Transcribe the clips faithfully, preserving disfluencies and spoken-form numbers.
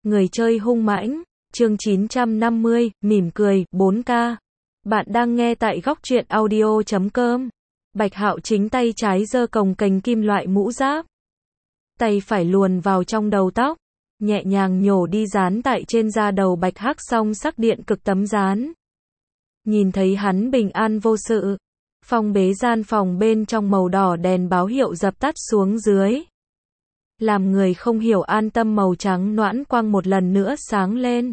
Người chơi hung mãnh, chương chín trăm năm mươi, mỉm cười, bốn K. Bạn đang nghe tại góc truyện audio chấm com. Bạch Hạo chính tay trái giơ cồng kềnh kim loại mũ giáp. Tay phải luồn vào trong đầu tóc, nhẹ nhàng nhổ đi dán tại trên da đầu Bạch Hắc song sắc điện cực tấm dán. Nhìn thấy hắn bình an vô sự, Phong bế gian phòng bên trong màu đỏ đèn báo hiệu dập tắt xuống dưới. Làm người không hiểu an tâm màu trắng noãn quang một lần nữa sáng lên.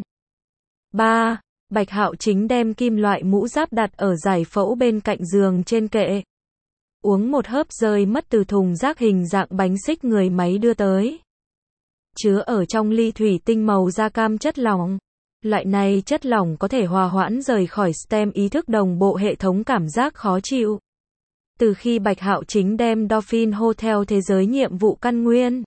ba. Bạch Hạo chính đem kim loại mũ giáp đặt ở giải phẫu bên cạnh giường trên kệ. Uống một hớp rơi mất từ thùng rác hình dạng bánh xích người máy đưa tới. Chứa ở trong ly thủy tinh màu da cam chất lỏng. Loại này chất lỏng có thể hòa hoãn rời khỏi stem ý thức đồng bộ hệ thống cảm giác khó chịu. Từ khi Bạch Hạo chính đem Dolphin Hotel thế giới nhiệm vụ căn nguyên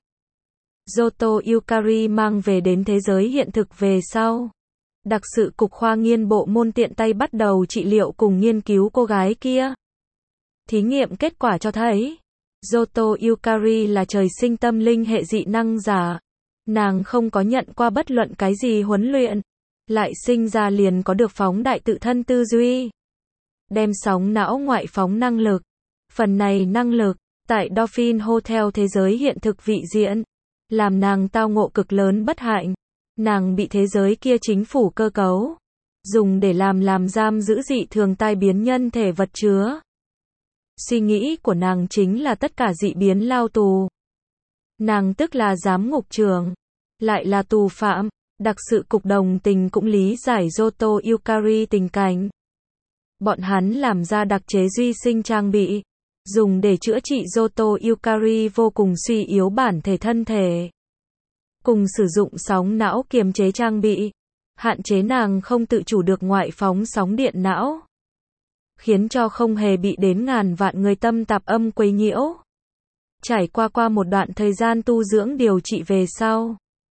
Johto Yukari mang về đến thế giới hiện thực về sau, đặc sự cục khoa nghiên bộ môn tiện tay bắt đầu trị liệu cùng nghiên cứu cô gái kia. Thí nghiệm kết quả cho thấy, Johto Yukari là trời sinh tâm linh hệ dị năng giả. Nàng không có nhận qua bất luận cái gì huấn luyện, lại sinh ra liền có được phóng đại tự thân tư duy, đem sóng não ngoại phóng năng lực. Phần này năng lực, tại Dolphin Hotel thế giới hiện thực vị diện, làm nàng tao ngộ cực lớn bất hạnh. Nàng bị thế giới kia chính phủ cơ cấu dùng để làm làm giam giữ dị thường tai biến nhân thể vật chứa. Suy nghĩ của nàng chính là tất cả dị biến lao tù. Nàng tức là giám ngục trưởng, lại là tù phạm. Đặc sự cục đồng tình cũng lý giải Johto Yukari tình cảnh. Bọn hắn làm ra đặc chế duy sinh trang bị, dùng để chữa trị Johto Yukari vô cùng suy yếu bản thể thân thể. Cùng sử dụng sóng não kiềm chế trang bị, hạn chế nàng không tự chủ được ngoại phóng sóng điện não, khiến cho không hề bị đến ngàn vạn người tâm tạp âm quấy nhiễu. Trải qua qua một đoạn thời gian tu dưỡng điều trị về sau,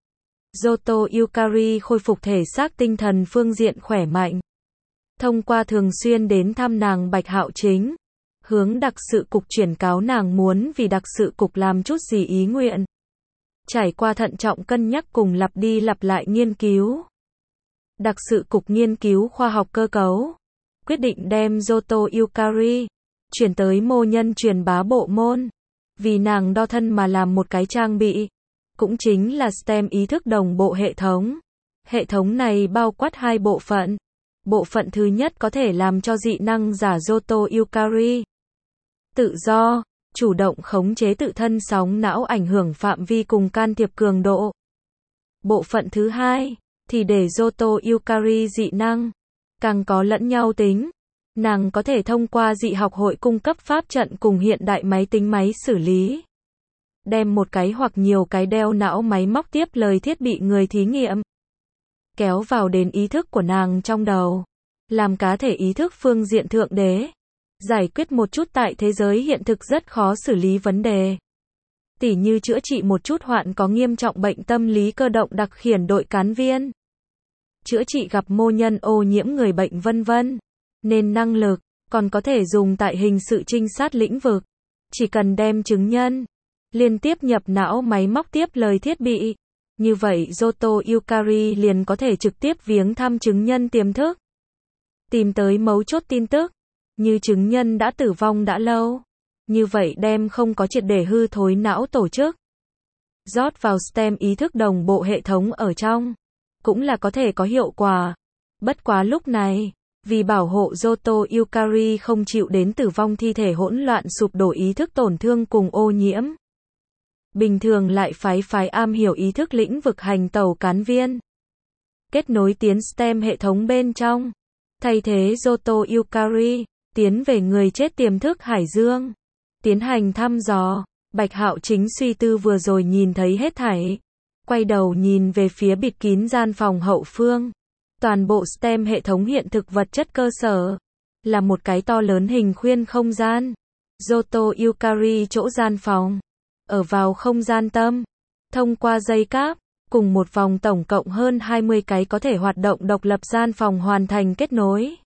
Johto Yukari khôi phục thể xác tinh thần phương diện khỏe mạnh. Thông qua thường xuyên đến thăm nàng Bạch Hạo chính, hướng đặc sự cục chuyển cáo nàng muốn vì đặc sự cục làm chút gì ý nguyện. Trải qua thận trọng cân nhắc cùng lặp đi lặp lại nghiên cứu, đặc sự cục nghiên cứu khoa học cơ cấu, quyết định đem Johto Yukari chuyển tới mô nhân truyền bá bộ môn, vì nàng đo thân mà làm một cái trang bị. Cũng chính là stem ý thức đồng bộ hệ thống. Hệ thống này bao quát hai bộ phận. Bộ phận thứ nhất có thể làm cho dị năng giả Johto Yukari tự do, chủ động khống chế tự thân sóng não ảnh hưởng phạm vi cùng can thiệp cường độ. Bộ phận thứ hai thì để Johto Yukari dị năng càng có lẫn nhau tính. Nàng có thể thông qua dị học hội cung cấp pháp trận cùng hiện đại máy tính máy xử lý, đem một cái hoặc nhiều cái đeo não máy móc tiếp lời thiết bị người thí nghiệm, kéo vào đến ý thức của nàng trong đầu, làm cá thể ý thức phương diện thượng đế, giải quyết một chút tại thế giới hiện thực rất khó xử lý vấn đề. Tỉ như chữa trị một chút hoạn có nghiêm trọng bệnh tâm lý cơ động đặc khiển đội cán viên, chữa trị gặp mô nhân ô nhiễm người bệnh vân vân. Nên năng lực còn có thể dùng tại hình sự trinh sát lĩnh vực. Chỉ cần đem chứng nhân liên tiếp nhập não máy móc tiếp lời thiết bị, như vậy Johto Yukari liền có thể trực tiếp viếng thăm chứng nhân tiềm thức, tìm tới mấu chốt tin tức, như chứng nhân đã tử vong đã lâu, như vậy đem không có triệt để hư thối não tổ chức, rót vào stem ý thức đồng bộ hệ thống ở trong, cũng là có thể có hiệu quả. Bất quá lúc này, vì bảo hộ Johto Yukari không chịu đến tử vong thi thể hỗn loạn sụp đổ ý thức tổn thương cùng ô nhiễm, bình thường lại phái phái am hiểu ý thức lĩnh vực hành tẩu cán viên, kết nối tiến stem hệ thống bên trong, thay thế Johto Yukari, tiến về người chết tiềm thức hải dương, tiến hành thăm dò. Bạch Hạo chính suy tư vừa rồi nhìn thấy hết thảy, quay đầu nhìn về phía bịt kín gian phòng hậu phương. Toàn bộ stem hệ thống hiện thực vật chất cơ sở là một cái to lớn hình khuyên không gian. Johto Yukari chỗ gian phòng, ở vào không gian tâm, thông qua dây cáp, cùng một vòng tổng cộng hơn hai mươi cái có thể hoạt động độc lập gian phòng hoàn thành kết nối.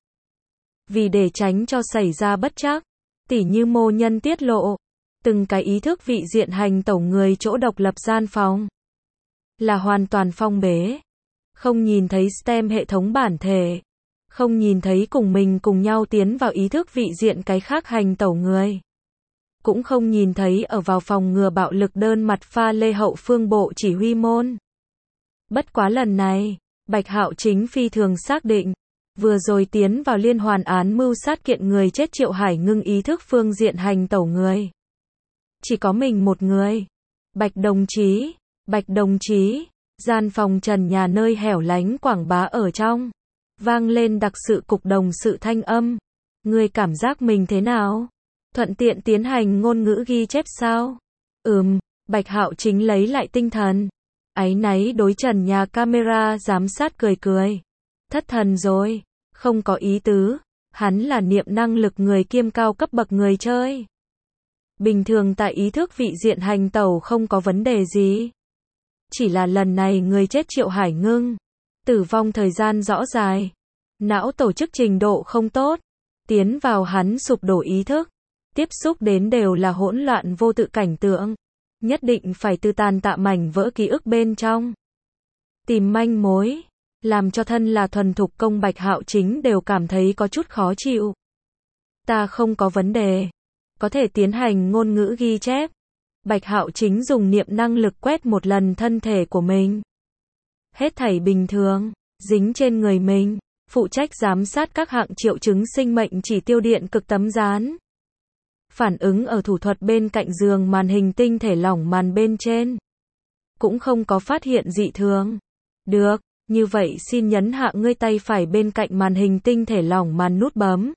Vì để tránh cho xảy ra bất trắc, tỉ như mô nhân tiết lộ, từng cái ý thức vị diện hành tẩu người chỗ độc lập gian phòng, là hoàn toàn phong bế. Không nhìn thấy stem hệ thống bản thể. Không nhìn thấy cùng mình cùng nhau tiến vào ý thức vị diện cái khác hành tẩu người. Cũng không nhìn thấy ở vào phòng ngừa bạo lực đơn mặt pha lê hậu phương bộ chỉ huy môn. Bất quá lần này, Bạch Hạo Chính phi thường xác định, vừa rồi tiến vào liên hoàn án mưu sát kiện người chết Triệu Hải Ngưng ý thức phương diện hành tẩu người. Chỉ có mình một người. Bạch đồng chí, Bạch đồng chí, gian phòng trần nhà nơi hẻo lánh quảng bá ở trong. Vang lên đặc sự cục đồng sự thanh âm. Người cảm giác mình thế nào? Thuận tiện tiến hành ngôn ngữ ghi chép sao? Ừm, Bạch Hạo Chính lấy lại tinh thần. Áy náy đối trần nhà camera giám sát cười cười. Thất thần rồi, không có ý tứ, hắn là niệm năng lực người kiêm cao cấp bậc người chơi. Bình thường tại ý thức vị diện hành tẩu không có vấn đề gì. Chỉ là lần này người chết Triệu Hải Ngưng, tử vong thời gian rõ dài, não tổ chức trình độ không tốt, tiến vào hắn sụp đổ ý thức, tiếp xúc đến đều là hỗn loạn vô tự cảnh tượng, nhất định phải từ tàn tạ mảnh vỡ ký ức bên trong tìm manh mối, làm cho thân là thuần thục công Bạch Hạo Chính đều cảm thấy có chút khó chịu. Ta không có vấn đề, có thể tiến hành ngôn ngữ ghi chép. Bạch Hạo Chính dùng niệm năng lực quét một lần thân thể của mình. Hết thảy bình thường, dính trên người mình, phụ trách giám sát các hạng triệu chứng sinh mệnh chỉ tiêu điện cực tấm dán. Phản ứng ở thủ thuật bên cạnh giường màn hình tinh thể lỏng màn bên trên. Cũng không có phát hiện dị thường. Được, như vậy xin nhấn hạ ngươi tay phải bên cạnh màn hình tinh thể lỏng màn nút bấm.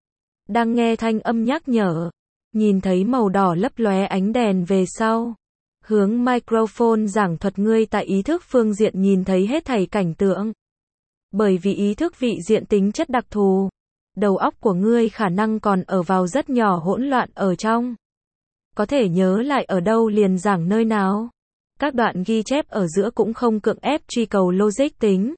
Đang nghe thanh âm nhắc nhở. Nhìn thấy màu đỏ lấp lóe ánh đèn về sau. Hướng microphone giảng thuật ngươi tại ý thức phương diện nhìn thấy hết thảy cảnh tượng. Bởi vì ý thức vị diện tính chất đặc thù. Đầu óc của ngươi khả năng còn ở vào rất nhỏ hỗn loạn ở trong. Có thể nhớ lại ở đâu liền giảng nơi nào. Các đoạn ghi chép ở giữa cũng không cưỡng ép truy cầu logic tính.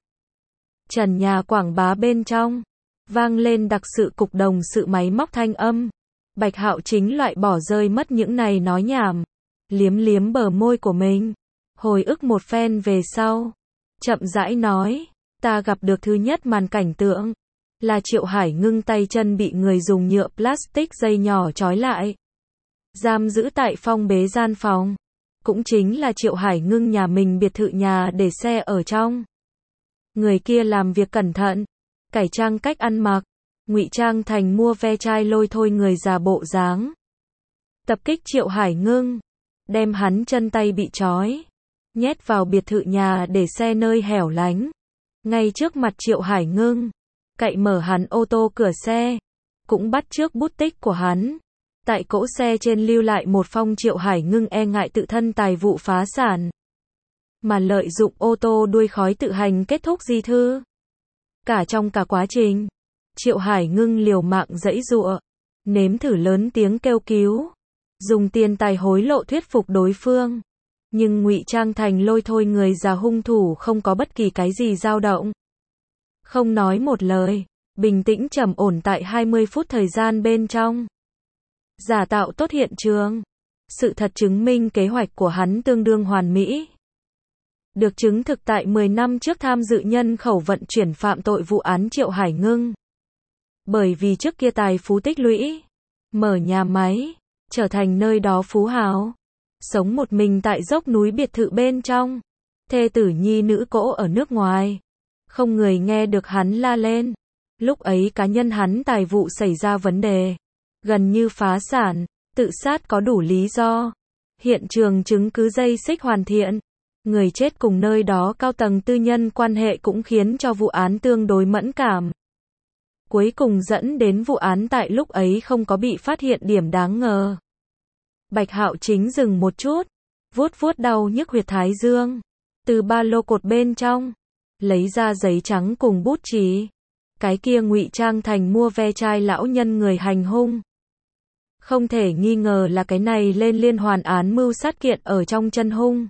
Trần nhà quảng bá bên trong. Vang lên đặc sự cục đồng sự máy móc thanh âm. Bạch Hạo Chính loại bỏ rơi mất những này nói nhảm. Liếm liếm bờ môi của mình. Hồi ức một phen về sau. Chậm rãi nói. Ta gặp được thứ nhất màn cảnh tượng. Là Triệu Hải Ngưng tay chân bị người dùng nhựa plastic dây nhỏ trói lại. Giam giữ tại phong bế gian phòng. Cũng chính là Triệu Hải Ngưng nhà mình biệt thự nhà để xe ở trong. Người kia làm việc cẩn thận. Cải trang cách ăn mặc. Ngụy trang thành mua ve chai lôi thôi người già bộ dáng. Tập kích Triệu Hải Ngưng. Đem hắn chân tay bị trói. Nhét vào biệt thự nhà để xe nơi hẻo lánh. Ngay trước mặt Triệu Hải Ngưng. Cậy mở hắn ô tô cửa xe. Cũng bắt chước bút tích của hắn. Tại cỗ xe trên lưu lại một phong Triệu Hải Ngưng e ngại tự thân tài vụ phá sản. Mà lợi dụng ô tô đuôi khói tự hành kết thúc di thư. Cả trong cả quá trình. Triệu Hải Ngưng liều mạng giãy giụa. Nếm thử lớn tiếng kêu cứu. Dùng tiền tài hối lộ thuyết phục đối phương. Nhưng ngụy trang thành lôi thôi người già hung thủ không có bất kỳ cái gì dao động. Không nói một lời. Bình tĩnh trầm ổn tại hai mươi phút thời gian bên trong. Giả tạo tốt hiện trường. Sự thật chứng minh kế hoạch của hắn tương đương hoàn mỹ. Được chứng thực tại mười năm trước tham dự nhân khẩu vận chuyển phạm tội vụ án Triệu Hải Ngưng. Bởi vì trước kia tài phú tích lũy. Mở nhà máy. Trở thành nơi đó phú hào. Sống một mình tại dốc núi biệt thự bên trong. Thê tử nhi nữ cỗ ở nước ngoài. Không người nghe được hắn la lên. Lúc ấy cá nhân hắn tài vụ xảy ra vấn đề. Gần như phá sản. Tự sát có đủ lý do. Hiện trường chứng cứ dây xích hoàn thiện. Người chết cùng nơi đó cao tầng tư nhân quan hệ cũng khiến cho vụ án tương đối mẫn cảm. Cuối cùng dẫn đến vụ án tại lúc ấy không có bị phát hiện điểm đáng ngờ. Bạch Hạo Chính dừng một chút. Vuốt vuốt đau nhức huyệt thái dương. Từ ba lô cột bên trong. Lấy ra giấy trắng cùng bút chì. Cái kia ngụy trang thành mua ve chai lão nhân người hành hung. Không thể nghi ngờ là cái này lên liên hoàn án mưu sát kiện ở trong chân hung.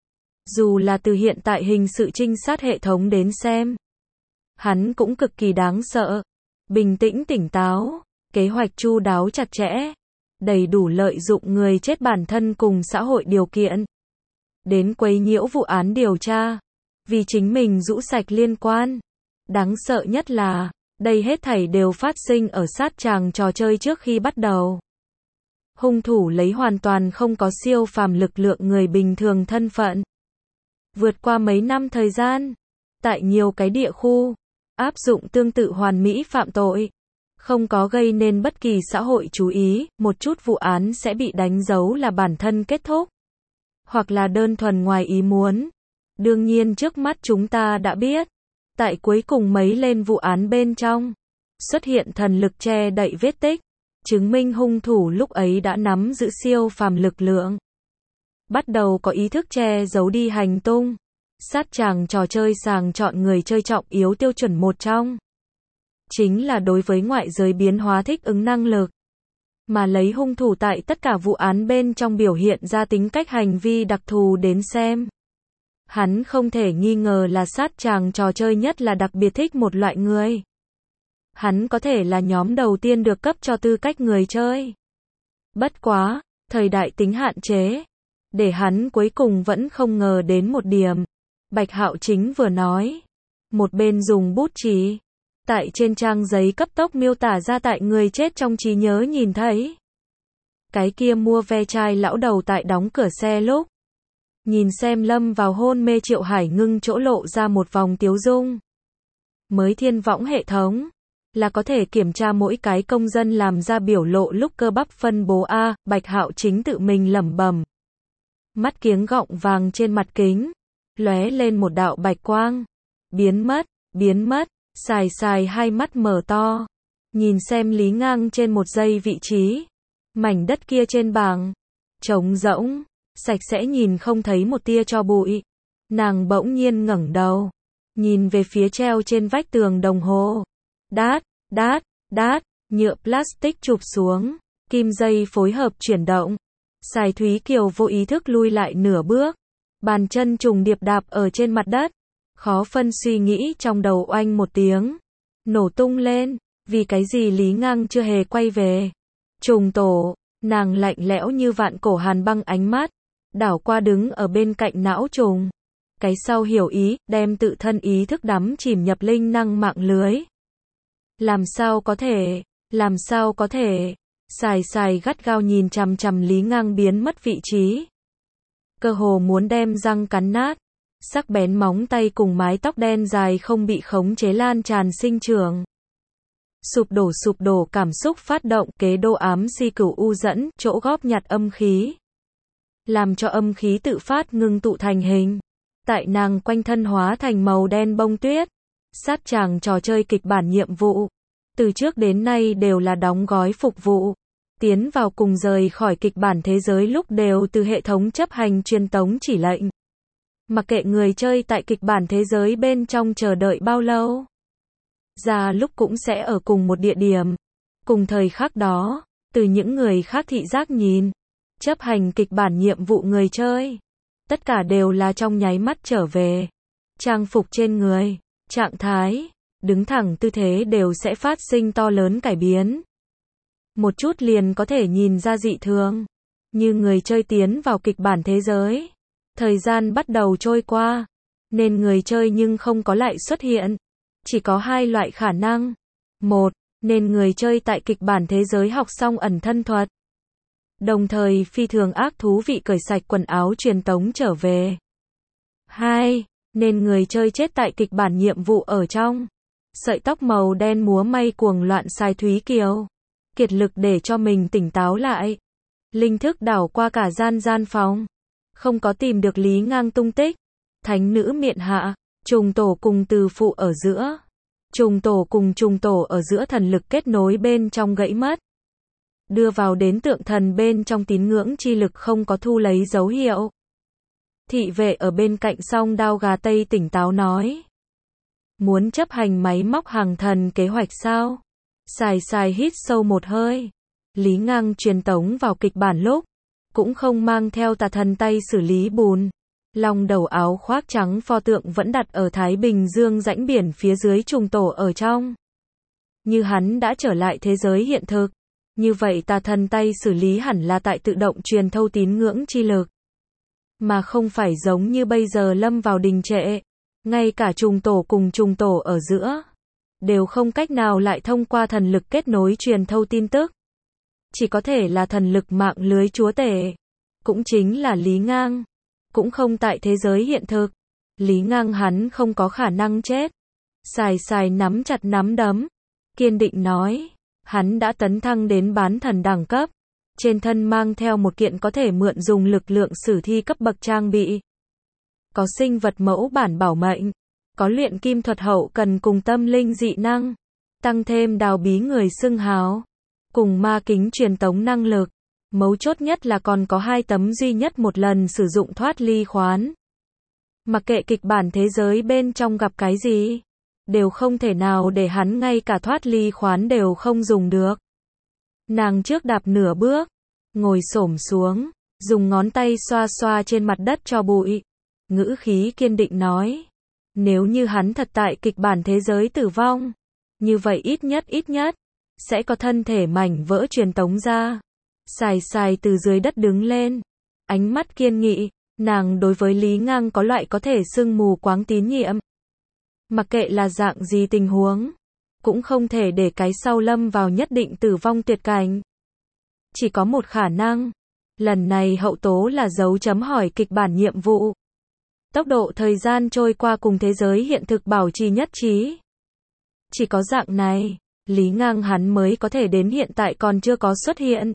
Dù là từ hiện tại hình sự trinh sát hệ thống đến xem. Hắn cũng cực kỳ đáng sợ. Bình tĩnh tỉnh táo. Kế hoạch chu đáo chặt chẽ. Đầy đủ lợi dụng người chết bản thân cùng xã hội điều kiện. đến quấy nhiễu vụ án điều tra, vì chính mình rũ sạch liên quan. Đáng sợ nhất là, đây hết thảy đều phát sinh ở sát tràng trò chơi trước khi bắt đầu. Hung thủ lấy hoàn toàn không có siêu phàm lực lượng người bình thường thân phận. Vượt qua mấy năm thời gian, tại nhiều cái địa khu, áp dụng tương tự hoàn mỹ phạm tội. Không có gây nên bất kỳ xã hội chú ý, một chút vụ án sẽ bị đánh dấu là bản thân kết thúc. Hoặc là đơn thuần ngoài ý muốn. Đương nhiên trước mắt chúng ta đã biết, tại cuối cùng mấy lên vụ án bên trong, xuất hiện thần lực che đậy vết tích, chứng minh hung thủ lúc ấy đã nắm giữ siêu phàm lực lượng. Bắt đầu có ý thức che giấu đi hành tung. Sát tràng trò chơi sàng chọn người chơi trọng yếu tiêu chuẩn một trong. Chính là đối với ngoại giới biến hóa thích ứng năng lực. Mà lấy hung thủ tại tất cả vụ án bên trong biểu hiện ra tính cách hành vi đặc thù đến xem. Hắn không thể nghi ngờ là sát tràng trò chơi nhất là đặc biệt thích một loại người. Hắn có thể là nhóm đầu tiên được cấp cho tư cách người chơi. Bất quá, thời đại tính hạn chế. Để hắn cuối cùng vẫn không ngờ đến một điểm. Bạch Hạo Chính vừa nói. Một bên dùng bút chì. Tại trên trang giấy cấp tốc miêu tả ra tại người chết trong trí nhớ nhìn thấy. Cái kia mua ve chai lão đầu tại đóng cửa xe lúc. Nhìn xem lâm vào hôn mê Triệu Hải Ngưng chỗ lộ ra một vòng tiếu dung. Mới thiên võng hệ thống. Là có thể kiểm tra mỗi cái công dân làm ra biểu lộ lúc cơ bắp phân bố A, Bạch Hạo Chính tự mình lẩm bẩm. Mắt kiếng gọng vàng trên mặt kính. Lóe lên một đạo bạch quang. Biến mất, biến mất. Xài xài hai mắt mở to. Nhìn xem Lý Ngang trên một giây vị trí. Mảnh đất kia trên bảng. Trống rỗng. Sạch sẽ nhìn không thấy một tia tro bụi. Nàng bỗng nhiên ngẩng đầu. Nhìn về phía treo trên vách tường đồng hồ. Đát, đát, đát. Nhựa plastic chụp xuống. Kim dây phối hợp chuyển động. Sài Thúy Kiều vô ý thức lui lại nửa bước. Bàn chân trùng điệp đạp ở trên mặt đất. Khó phân suy nghĩ trong đầu oanh một tiếng. Nổ tung lên. Vì cái gì Lý Ngang chưa hề quay về. Trùng tổ. Nàng lạnh lẽo như vạn cổ hàn băng ánh mắt. Đảo qua đứng ở bên cạnh não trùng. Cái sau hiểu ý, đem tự thân ý thức đắm chìm nhập linh năng mạng lưới. Làm sao có thể, làm sao có thể. Xài xài gắt gao nhìn chằm chằm Lý Ngang biến mất vị trí. Cơ hồ muốn đem răng cắn nát. Sắc bén móng tay cùng mái tóc đen dài không bị khống chế lan tràn sinh trưởng. Sụp đổ sụp đổ cảm xúc phát động kế đô ám si cửu u dẫn, chỗ góp nhặt âm khí. Làm cho âm khí tự phát ngưng tụ thành hình. Tại nàng quanh thân hóa thành màu đen bông tuyết. Sát tràng trò chơi kịch bản nhiệm vụ. Từ trước đến nay đều là đóng gói phục vụ. Tiến vào cùng rời khỏi kịch bản thế giới lúc đều từ hệ thống chấp hành truyền tống chỉ lệnh. Mặc kệ người chơi tại kịch bản thế giới bên trong chờ đợi bao lâu. Ra lúc cũng sẽ ở cùng một địa điểm. Cùng thời khắc đó, từ những người khác thị giác nhìn. Chấp hành kịch bản nhiệm vụ người chơi. Tất cả đều là trong nháy mắt trở về. Trang phục trên người, trạng thái, đứng thẳng tư thế đều sẽ phát sinh to lớn cải biến. Một chút liền có thể nhìn ra dị thường. Như người chơi tiến vào kịch bản thế giới. Thời gian bắt đầu trôi qua. Nên người chơi nhưng không có lại xuất hiện. Chỉ có hai loại khả năng. Một, nên người chơi tại kịch bản thế giới học xong ẩn thân thuật. Đồng thời phi thường ác thú vị cởi sạch quần áo truyền tống trở về. Hai, nên người chơi chết tại kịch bản nhiệm vụ ở trong. Sợi tóc màu đen múa may cuồng loạn Xài Thúy Kiều. Kiệt lực để cho mình tỉnh táo lại. Linh thức đảo qua cả gian gian phòng. Không có tìm được Lý Ngang tung tích. Thánh nữ miện hạ. Trùng tổ cùng từ phụ ở giữa. Trùng tổ cùng trùng tổ ở giữa thần lực kết nối bên trong gãy mất. Đưa vào đến tượng thần bên trong tín ngưỡng chi lực không có thu lấy dấu hiệu. Thị vệ ở bên cạnh song đao gà tây tỉnh táo nói. Muốn chấp hành máy móc hàng thần kế hoạch sao? Xài xài hít sâu một hơi. Lý Ngang truyền tống vào kịch bản lúc. Cũng không mang theo tà thần tay xử lý bùn. Long đầu áo khoác trắng pho tượng vẫn đặt ở Thái Bình Dương rãnh biển phía dưới trùng tổ ở trong. Như hắn đã trở lại thế giới hiện thực. Như vậy tà thần tay xử lý hẳn là tại tự động truyền thâu tín ngưỡng chi lực. mà không phải giống như bây giờ lâm vào đình trệ. Ngay cả trùng tổ cùng trùng tổ ở giữa, đều không cách nào lại thông qua thần lực kết nối truyền thâu tin tức. Chỉ có thể là thần lực mạng lưới chúa tể. Cũng chính là Lý Ngang. Cũng không tại thế giới hiện thực. Lý Ngang hắn không có khả năng chết. Xài xài nắm chặt nắm đấm. Kiên định nói. Hắn đã tấn thăng đến bán thần đẳng cấp. Trên thân mang theo một kiện có thể mượn dùng lực lượng sử thi cấp bậc trang bị. Có sinh vật mẫu bản bảo mệnh. Có luyện kim thuật hậu cần cùng tâm linh dị năng. Tăng thêm đào bí người xưng hào. Cùng ma kính truyền tống năng lực. Mấu chốt nhất là còn có hai tấm duy nhất một lần sử dụng thoát ly khoán. Mặc kệ kịch bản thế giới bên trong gặp cái gì, đều không thể nào để hắn ngay cả thoát ly khoán đều không dùng được. Nàng trước đạp nửa bước, ngồi xổm xuống, dùng ngón tay xoa xoa trên mặt đất cho bụi. Ngữ khí kiên định nói. Nếu như hắn thật tại kịch bản thế giới tử vong, như vậy ít nhất ít nhất, sẽ có thân thể mảnh vỡ truyền tống ra. Xài xài từ dưới đất đứng lên. Ánh mắt kiên nghị, nàng đối với Lý Ngang có loại có thể sưng mù quáng tín nhiệm. Mặc kệ là dạng gì tình huống, cũng không thể để cái sau lâm vào nhất định tử vong tuyệt cảnh. Chỉ có một khả năng. Lần này hậu tố là dấu chấm hỏi kịch bản nhiệm vụ. Tốc độ thời gian trôi qua cùng thế giới hiện thực bảo trì nhất trí. Chỉ có dạng này, Lý Ngang hắn mới có thể đến hiện tại còn chưa có xuất hiện.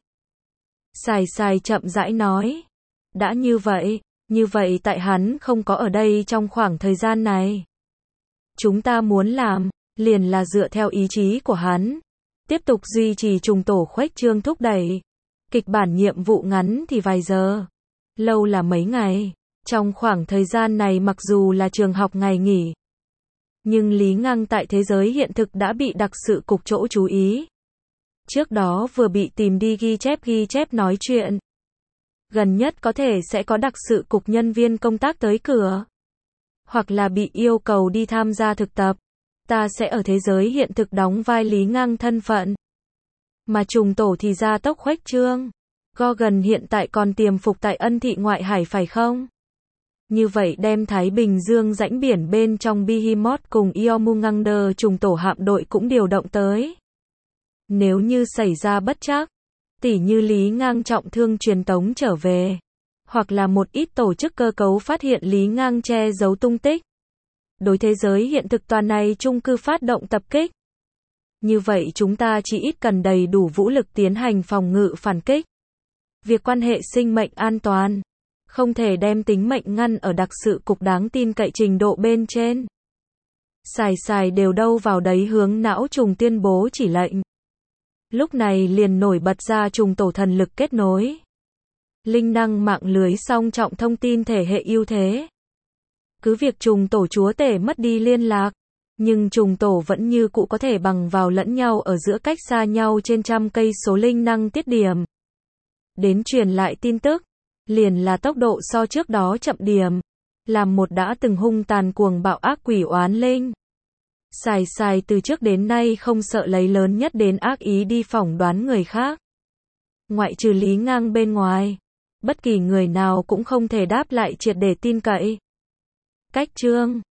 Xài xài chậm rãi nói. Đã như vậy, như vậy tại hắn không có ở đây trong khoảng thời gian này. Chúng ta muốn làm, liền là dựa theo ý chí của hắn. Tiếp tục duy trì trùng tổ khuếch trương thúc đẩy. Kịch bản nhiệm vụ ngắn thì vài giờ. Lâu là mấy ngày. Trong khoảng thời gian này mặc dù là trường học ngày nghỉ. Nhưng Lý Ngang tại thế giới hiện thực đã bị đặc sự cục chỗ chú ý. Trước đó vừa bị tìm đi ghi chép ghi chép nói chuyện. Gần nhất có thể sẽ có đặc sự cục nhân viên công tác tới cửa. Hoặc là bị yêu cầu đi tham gia thực tập. Ta sẽ ở thế giới hiện thực đóng vai Lý Ngang thân phận. Mà trùng tổ thì ra tốc khuếch trương. Gorgon hiện tại còn tiềm phục tại Ân Thị ngoại hải phải không? Như vậy đem Thái Bình Dương rãnh biển bên trong Behemoth cùng Jormungandr trùng tổ hạm đội cũng điều động tới. Nếu như xảy ra bất trắc, tỉ như Lý Ngang trọng thương truyền tống trở về, hoặc là một ít tổ chức cơ cấu phát hiện Lý Ngang che giấu tung tích, đối thế giới hiện thực toàn này chung cư phát động tập kích. Như vậy chúng ta chỉ ít cần đầy đủ vũ lực tiến hành phòng ngự phản kích. Việc quan hệ sinh mệnh an toàn, không thể đem tính mệnh ngăn ở đặc sự cục đáng tin cậy trình độ bên trên. Xài xài đều đâu vào đấy hướng não trùng tuyên bố chỉ lệnh. Lúc này liền nổi bật ra trùng tổ thần lực kết nối. Linh năng mạng lưới song trọng thông tin thể hệ ưu thế. Cứ việc trùng tổ chúa tể mất đi liên lạc, nhưng trùng tổ vẫn như cũ có thể bằng vào lẫn nhau ở giữa cách xa nhau trên trăm cây số linh năng tiết điểm. Đến truyền lại tin tức, liền là tốc độ so trước đó chậm điểm. Làm một đã từng hung tàn cuồng bạo ác quỷ oán linh. Xài xài từ trước đến nay không sợ lấy lớn nhất đến ác ý đi phỏng đoán người khác. Ngoại trừ Lý Ngang bên ngoài, bất kỳ người nào cũng không thể đáp lại triệt để tin cậy. Cách chương